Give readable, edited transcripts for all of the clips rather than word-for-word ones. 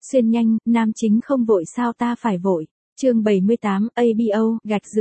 Xuyên nhanh, nam chính không vội sao ta phải vội. Chương 78, ABO,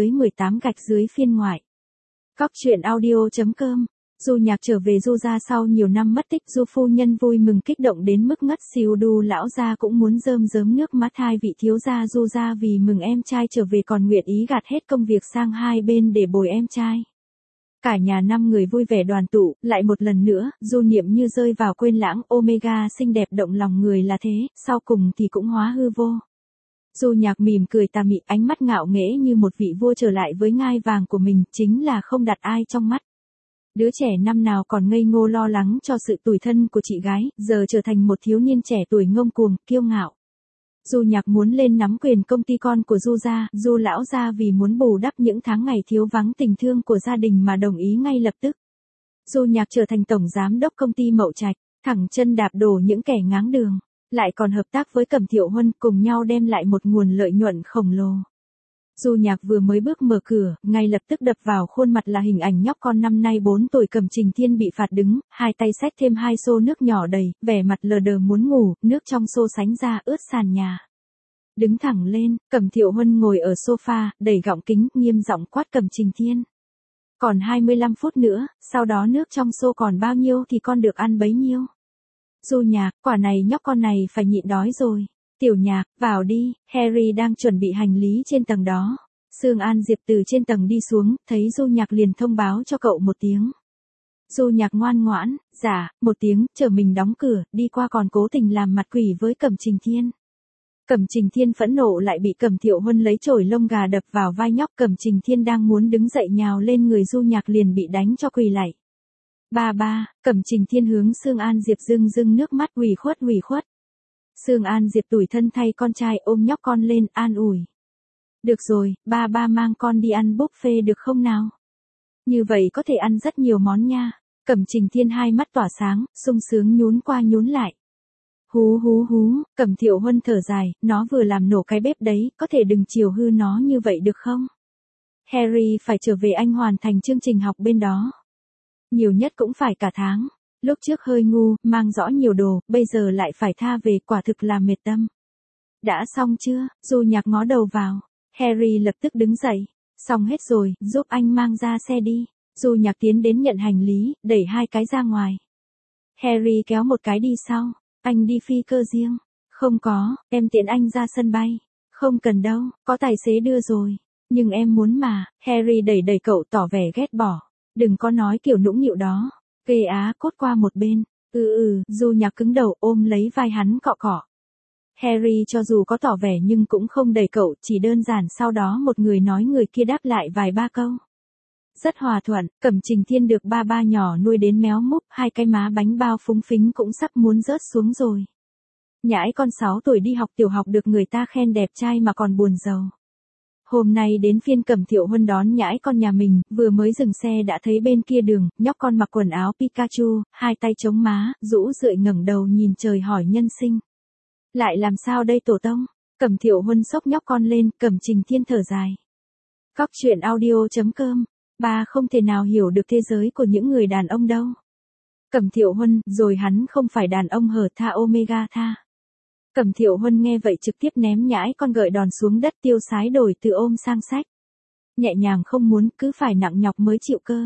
_18 phiên ngoại. Góc truyện audio.com. Du Nhạc trở về Du gia sau nhiều năm mất tích, Du phu nhân vui mừng kích động đến mức ngất xỉu, Du lão gia cũng muốn rơm rớm nước mắt, hai vị thiếu gia Du gia vì mừng em trai trở về còn nguyện ý gạt hết công việc sang hai bên để bồi em trai. Cả nhà 5 người vui vẻ đoàn tụ, lại một lần nữa, Du Niệm như rơi vào quên lãng, Omega xinh đẹp động lòng người là thế, sau cùng thì cũng hóa hư vô. Du Nhạc mỉm cười tà mị, ánh mắt ngạo nghễ như một vị vua trở lại với ngai vàng của mình, chính là không đặt ai trong mắt. Đứa trẻ năm nào còn ngây ngô lo lắng cho sự tủi thân của chị gái, giờ trở thành một thiếu niên trẻ tuổi ngông cuồng, kiêu ngạo. Du Nhạc muốn lên nắm quyền công ty con của Du gia, Du lão gia vì muốn bù đắp những tháng ngày thiếu vắng tình thương của gia đình mà đồng ý ngay lập tức. Du Nhạc trở thành tổng giám đốc công ty Mậu Trạch, thẳng chân đạp đổ những kẻ ngáng đường, lại còn hợp tác với Cẩm Thiệu Huân, cùng nhau đem lại một nguồn lợi nhuận khổng lồ. Du Nhạc vừa mới bước mở cửa, ngay lập tức đập vào khuôn mặt là hình ảnh nhóc con năm nay 4 tuổi Cẩm Trình Thiên bị phạt đứng, hai tay xách thêm 2 xô nước nhỏ đầy, vẻ mặt lờ đờ muốn ngủ, nước trong xô sánh ra ướt sàn nhà. Đứng thẳng lên, Cẩm Thiệu Huân ngồi ở sofa, đẩy gọng kính, nghiêm giọng quát Cẩm Trình Thiên. Còn 25 phút nữa, sau đó nước trong xô còn bao nhiêu thì con được ăn bấy nhiêu. Du Nhạc, quả này nhóc con này phải nhịn đói rồi. Tiểu Nhạc, vào đi, Harry đang chuẩn bị hành lý trên tầng đó. Sương An Diệp từ trên tầng đi xuống, thấy Du Nhạc liền thông báo cho cậu một tiếng. Du Nhạc ngoan ngoãn, dạ, một tiếng, chờ mình đóng cửa, đi qua còn cố tình làm mặt quỷ với Cẩm Trình Thiên. Cẩm Trình Thiên phẫn nộ lại bị Cẩm Thiệu Huân lấy chổi lông gà đập vào vai nhóc, Cẩm Trình Thiên đang muốn đứng dậy nhào lên người Du Nhạc liền bị đánh cho quỳ lạy. Ba, Cẩm Trình Thiên hướng Sương An Diệp rưng nước mắt, ủy khuất. Sương An Diệp tủi thân thay con trai, ôm nhóc con lên, an ủi. Được rồi, ba mang con đi ăn buffet được không nào? Như vậy có thể ăn rất nhiều món nha. Cẩm Trình Thiên hai mắt tỏa sáng, sung sướng nhún qua nhún lại. Hú, Cẩm Thiệu Huân thở dài, nó vừa làm nổ cái bếp đấy, có thể đừng chiều hư nó như vậy được không? Harry phải trở về Anh hoàn thành chương trình học bên đó. Nhiều nhất cũng phải cả tháng. Lúc trước hơi ngu, mang rõ nhiều đồ, bây giờ lại phải tha về, quả thực là mệt tâm. Đã xong chưa? Du Nhạc ngó đầu vào. Harry lập tức đứng dậy. Xong hết rồi, giúp anh mang ra xe đi. Du Nhạc tiến đến nhận hành lý, đẩy 2 cái ra ngoài. Harry kéo một cái đi sau. Anh đi phi cơ riêng. Không có, em tiễn anh ra sân bay. Không cần đâu, có tài xế đưa rồi. Nhưng em muốn mà. Harry đẩy cậu tỏ vẻ ghét bỏ. Đừng có nói kiểu nũng nịu đó. Ghê á, cốt qua một bên. Du Nhạc cứng đầu ôm lấy vai hắn cọ cọ. Harry cho dù có tỏ vẻ nhưng cũng không đẩy cậu, chỉ đơn giản sau đó một người nói người kia đáp lại vài ba câu. Rất hòa thuận, Cẩm Trình Thiên được ba nhỏ nuôi đến méo múp, 2 cái má bánh bao phúng phính cũng sắp muốn rớt xuống rồi. Nhãi con 6 tuổi đi học tiểu học được người ta khen đẹp trai mà còn buồn giàu. Hôm nay đến phiên Cẩm Thiệu Huân đón nhãi con nhà mình, vừa mới dừng xe đã thấy bên kia đường, nhóc con mặc quần áo Pikachu, 2 tay chống má, rũ rượi ngẩng đầu nhìn trời hỏi nhân sinh. Lại làm sao đây tổ tông? Cẩm Thiệu Huân xốc nhóc con lên, Cẩm Trình Thiên thở dài. Góc truyện audio.com. Ba không thể nào hiểu được thế giới của những người đàn ông đâu. Cẩm Thiệu Huân, rồi hắn không phải đàn ông hở tha Omega tha. Cẩm Thiệu Huân nghe vậy trực tiếp ném nhãi con gợi đòn xuống đất, tiêu sái đổi từ ôm sang xách. Nhẹ nhàng không muốn, cứ phải nặng nhọc mới chịu cơ.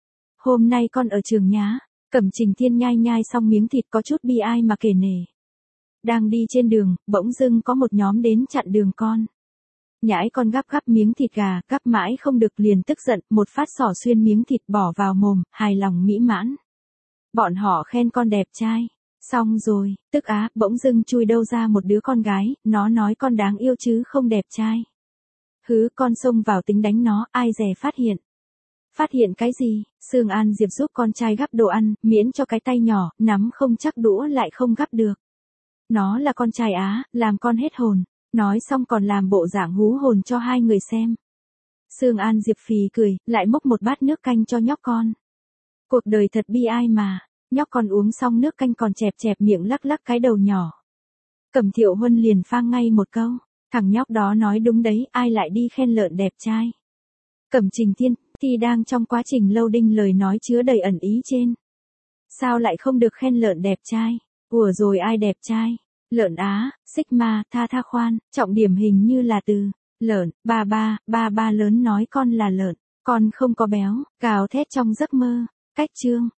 Hôm nay con ở trường nhá. Cẩm Trình Thiên nhai xong miếng thịt có chút bi ai mà kể nể. Đang đi trên đường, bỗng dưng có một nhóm đến chặn đường con. Nhãi con gắp miếng thịt gà, gắp mãi không được liền tức giận, một phát xỏ xuyên miếng thịt bỏ vào mồm, hài lòng mỹ mãn. Bọn họ khen con đẹp trai. Xong rồi, tức á, bỗng dưng chui đâu ra một đứa con gái, nó nói con đáng yêu chứ không đẹp trai. Hứ, con xông vào tính đánh nó, ai dè phát hiện. Phát hiện cái gì? Sương An Diệp giúp con trai gắp đồ ăn, miễn cho cái tay nhỏ, nắm không chắc đũa lại không gắp được. Nó là con trai á, làm con hết hồn. Nói xong còn làm bộ dạng hú hồn cho 2 người xem. Sương An Diệp phì cười, lại múc một bát nước canh cho nhóc con. Cuộc đời thật bi ai mà. Nhóc con uống xong nước canh còn chẹp miệng lắc cái đầu nhỏ. Cẩm Thiệu Huân liền phang ngay một câu. Thằng nhóc đó nói đúng đấy, ai lại đi khen lợn đẹp trai. Cẩm Trình Thiên, thì đang trong quá trình loading lời nói chứa đầy ẩn ý trên. Sao lại không được khen lợn đẹp trai? Ủa rồi ai đẹp trai? Lợn Á, Sigma, tha khoan, trọng điểm hình như là từ lợn, ba lớn nói con là lợn, con không có béo, gào thét trong giấc mơ. Cách chương